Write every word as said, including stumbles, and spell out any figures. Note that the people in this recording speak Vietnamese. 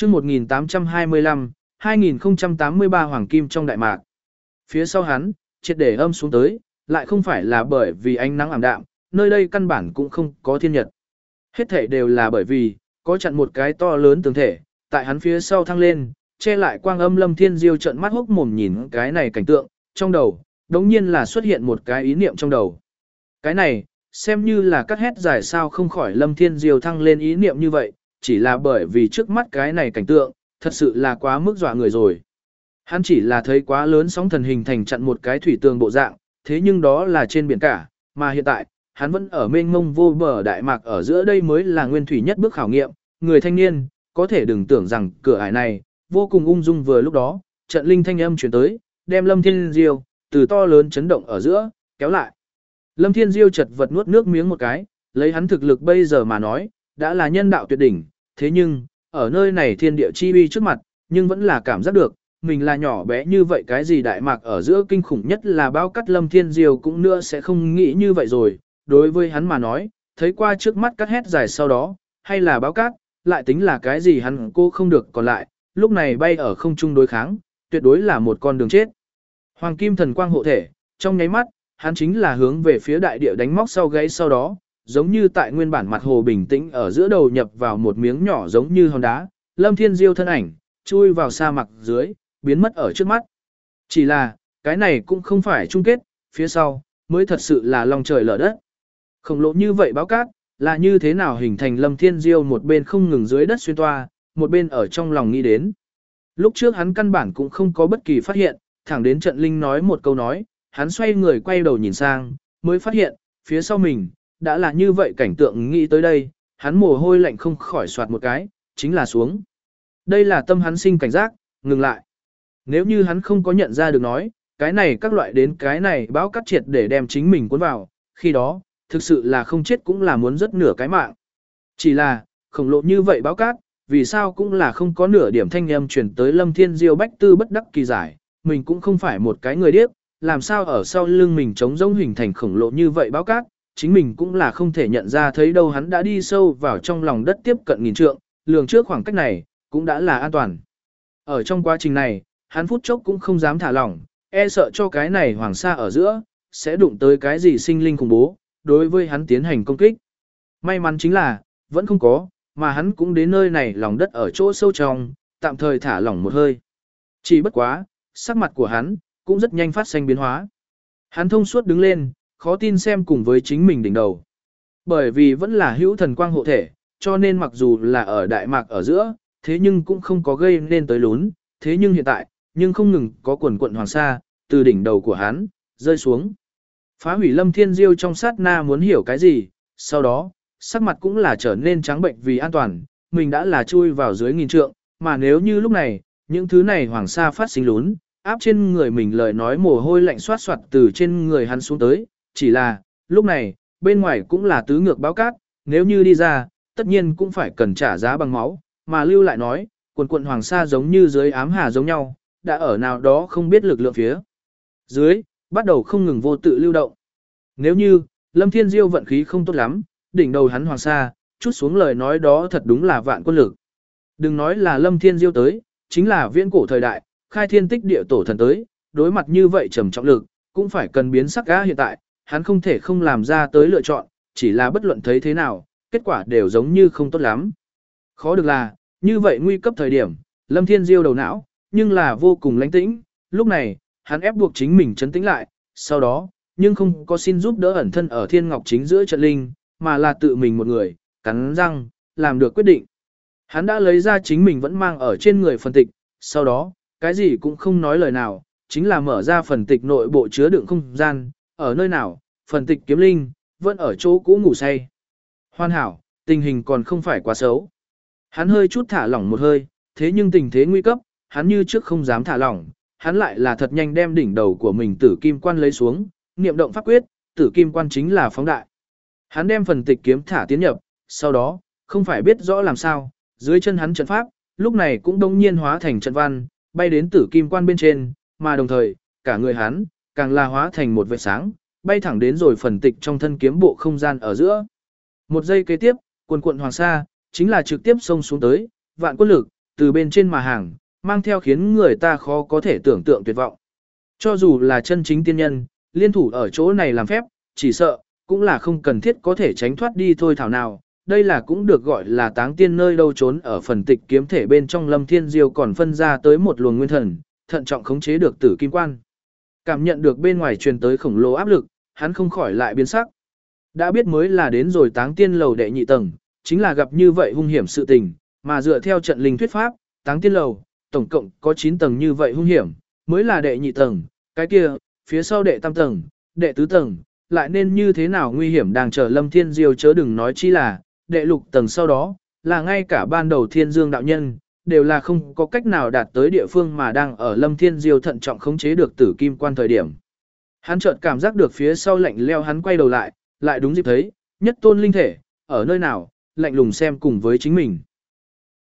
chương một nghìn tám trăm hai mươi lăm, hai nghìn không trăm tám mươi ba Hoàng Kim trong Đại Mạc. Phía sau hắn, triệt để âm xuống tới, lại không phải là bởi vì ánh nắng ảm đạm, nơi đây căn bản cũng không có thiên nhật. Hết thể đều là bởi vì, có chặn một cái to lớn tường thể, tại hắn phía sau thăng lên, che lại quang âm Lâm Thiên Diêu trợn mắt hốc mồm nhìn cái này cảnh tượng, trong đầu, đống nhiên là xuất hiện một cái ý niệm trong đầu. Cái này, xem như là cắt hét giải sao không khỏi Lâm Thiên Diêu thăng lên ý niệm như vậy, chỉ là bởi vì trước mắt cái này cảnh tượng, thật sự là quá mức dọa người rồi. Hắn chỉ là thấy quá lớn sóng thần hình thành chặn một cái thủy tường bộ dạng, thế nhưng đó là trên biển cả, mà hiện tại, hắn vẫn ở mênh mông vô bờ đại mạc ở giữa đây mới là nguyên thủy nhất bước khảo nghiệm, người thanh niên, có thể đừng tưởng rằng cửa ải này, vô cùng ung dung vừa lúc đó, trận linh thanh âm chuyển tới, đem Lâm Thiên Diêu, từ to lớn chấn động ở giữa, kéo lại. Lâm Thiên Diêu chật vật nuốt nước miếng một cái, lấy hắn thực lực bây giờ mà nói, đã là nhân đạo tuyệt đỉnh, thế nhưng, ở nơi này thiên địa chi uy trước mặt, nhưng vẫn là cảm giác được, mình là nhỏ bé như vậy cái gì đại mạc ở giữa kinh khủng nhất là bao cắt Lâm Thiên Diêu cũng nữa sẽ không nghĩ như vậy rồi, đối với hắn mà nói, thấy qua trước mắt cắt hét dài sau đó, hay là báo cát, lại tính là cái gì hắn cô không được còn lại, lúc này bay ở không trung đối kháng, tuyệt đối là một con đường chết. Hoàng kim thần quang hộ thể, trong nháy mắt, hắn chính là hướng về phía đại địa đánh móc sau gáy sau đó, giống như tại nguyên bản mặt hồ bình tĩnh ở giữa đầu nhập vào một miếng nhỏ giống như hòn đá, Lâm Thiên Diêu thân ảnh, chui vào sa mạc dưới, biến mất ở trước mắt. Chỉ là, cái này cũng không phải chung kết, phía sau, mới thật sự là lòng trời lở đất. Khổng lồ như vậy báo cát, là như thế nào hình thành Lâm Thiên Diêu một bên không ngừng dưới đất xuyên toa, một bên ở trong lòng nghĩ đến. Lúc trước hắn căn bản cũng không có bất kỳ phát hiện, thẳng đến trận linh nói một câu nói, hắn xoay người quay đầu nhìn sang, mới phát hiện, phía sau mình, đã là như vậy cảnh tượng nghĩ tới đây, hắn mồ hôi lạnh không khỏi soạt một cái, chính là xuống. Đây là tâm hắn sinh cảnh giác, ngừng lại. Nếu như hắn không có nhận ra được nói, cái này các loại đến cái này bão cắt triệt để đem chính mình cuốn vào, khi đó, thực sự là không chết cũng là muốn rất nửa cái mạng. Chỉ là, khổng lồ như vậy bão cát, vì sao cũng là không có nửa điểm thanh âm truyền tới Lâm Thiên Diêu bách tư bất đắc kỳ giải, mình cũng không phải một cái người điếc, làm sao ở sau lưng mình trống rỗng hình thành khổng lồ như vậy bão cát, chính mình cũng là không thể nhận ra thấy đâu hắn đã đi sâu vào trong lòng đất tiếp cận nghìn trượng, lường trước khoảng cách này, cũng đã là an toàn. Ở trong quá trình này, hắn phút chốc cũng không dám thả lỏng, e sợ cho cái này hoàng sa ở giữa, sẽ đụng tới cái gì sinh linh khủng bố, đối với hắn tiến hành công kích. May mắn chính là, vẫn không có, mà hắn cũng đến nơi này lòng đất ở chỗ sâu trong, tạm thời thả lỏng một hơi. Chỉ bất quá, sắc mặt của hắn, cũng rất nhanh phát sinh biến hóa. Hắn thông suốt đứng lên, khó tin xem cùng với chính mình đỉnh đầu. Bởi vì vẫn là hữu thần quang hộ thể, cho nên mặc dù là ở Đại Mạc ở giữa, thế nhưng cũng không có gây nên tới lún, thế nhưng hiện tại, nhưng không ngừng có quần quận hoàng sa, từ đỉnh đầu của hắn, rơi xuống. Phá hủy Lâm Thiên Diêu trong sát na muốn hiểu cái gì, sau đó, sắc mặt cũng là trở nên trắng bệnh vì an toàn, mình đã là chui vào dưới nghìn trượng, mà nếu như lúc này, những thứ này hoàng sa phát sinh lún, áp trên người mình lời nói mồ hôi lạnh xoát xoát từ trên người hắn xuống tới, chỉ là, lúc này, bên ngoài cũng là tứ ngược báo cát, nếu như đi ra, tất nhiên cũng phải cần trả giá bằng máu, mà lưu lại nói, quần quận hoàng sa giống như dưới ám hà giống nhau, đã ở nào đó không biết lực lượng phía dưới, bắt đầu không ngừng vô tự lưu động. Nếu như, Lâm Thiên Diêu vận khí không tốt lắm, đỉnh đầu hắn hoàng sa, chút xuống lời nói đó thật đúng là vạn quân lực. Đừng nói là Lâm Thiên Diêu tới, chính là viễn cổ thời đại, khai thiên tích địa tổ thần tới, đối mặt như vậy trầm trọng lực, cũng phải cần biến sắc gã hiện tại, hắn không thể không làm ra tới lựa chọn, chỉ là bất luận thấy thế nào, kết quả đều giống như không tốt lắm. Khó được là, như vậy nguy cấp thời điểm, Lâm Thiên Diêu đầu não, nhưng là vô cùng lãnh tĩnh, lúc này, hắn ép buộc chính mình trấn tĩnh lại, sau đó, nhưng không có xin giúp đỡ ẩn thân ở Thiên Ngọc chính giữa trận linh, mà là tự mình một người, cắn răng, làm được quyết định. Hắn đã lấy ra chính mình vẫn mang ở trên người phần tịch, sau đó, cái gì cũng không nói lời nào, chính là mở ra phần tịch nội bộ chứa đựng không gian, ở nơi nào, phần tịch kiếm linh, vẫn ở chỗ cũ ngủ say. Hoàn hảo, tình hình còn không phải quá xấu. Hắn hơi chút thả lỏng một hơi, thế nhưng tình thế nguy cấp, hắn như trước không dám thả lỏng, hắn lại là thật nhanh đem đỉnh đầu của mình tử kim quan lấy xuống, niệm động pháp quyết, tử kim quan chính là phóng đại. Hắn đem phần tịch kiếm thả tiến nhập, sau đó, không phải biết rõ làm sao, dưới chân hắn trận pháp, lúc này cũng đông nhiên hóa thành trận văn, bay đến tử kim quan bên trên, mà đồng thời, cả người hắn, càng là hóa thành một vệt sáng, bay thẳng đến rồi phần tịch trong thân kiếm bộ không gian ở giữa. Một giây kế tiếp, quần quận hoàng sa, chính là trực tiếp xông xuống tới, vạn quân lực, từ bên trên mà hàng, mang theo khiến người ta khó có thể tưởng tượng tuyệt vọng. Cho dù là chân chính tiên nhân, liên thủ ở chỗ này làm phép, chỉ sợ, cũng là không cần thiết có thể tránh thoát đi thôi thảo nào. Đây là cũng được gọi là táng tiên nơi đâu trốn ở phần tịch kiếm thể bên trong Lâm Thiên Diêu còn phân ra tới một luồng nguyên thần, thận trọng khống chế được tử kim quan. Cảm nhận được bên ngoài truyền tới khổng lồ áp lực, hắn không khỏi lại biến sắc. Đã biết mới là đến rồi táng tiên lầu đệ nhị tầng, chính là gặp như vậy hung hiểm sự tình, mà dựa theo trận linh thuyết pháp, táng tiên lầu, tổng cộng có chín tầng như vậy hung hiểm, mới là đệ nhị tầng, cái kia, phía sau đệ tam tầng, đệ tứ tầng, lại nên như thế nào nguy hiểm đang chờ Lâm Thiên Diêu chớ đừng nói chi là, đệ lục tầng sau đó, là ngay cả ban đầu Thiên Dương đạo nhân, đều là không có cách nào đạt tới địa phương mà đang ở Lâm Thiên Diêu thận trọng khống chế được tử kim quan thời điểm. Hắn chợt cảm giác được phía sau lạnh leo, hắn quay đầu lại, lại đúng dịp thấy, nhất tôn linh thể, ở nơi nào, lạnh lùng xem cùng với chính mình.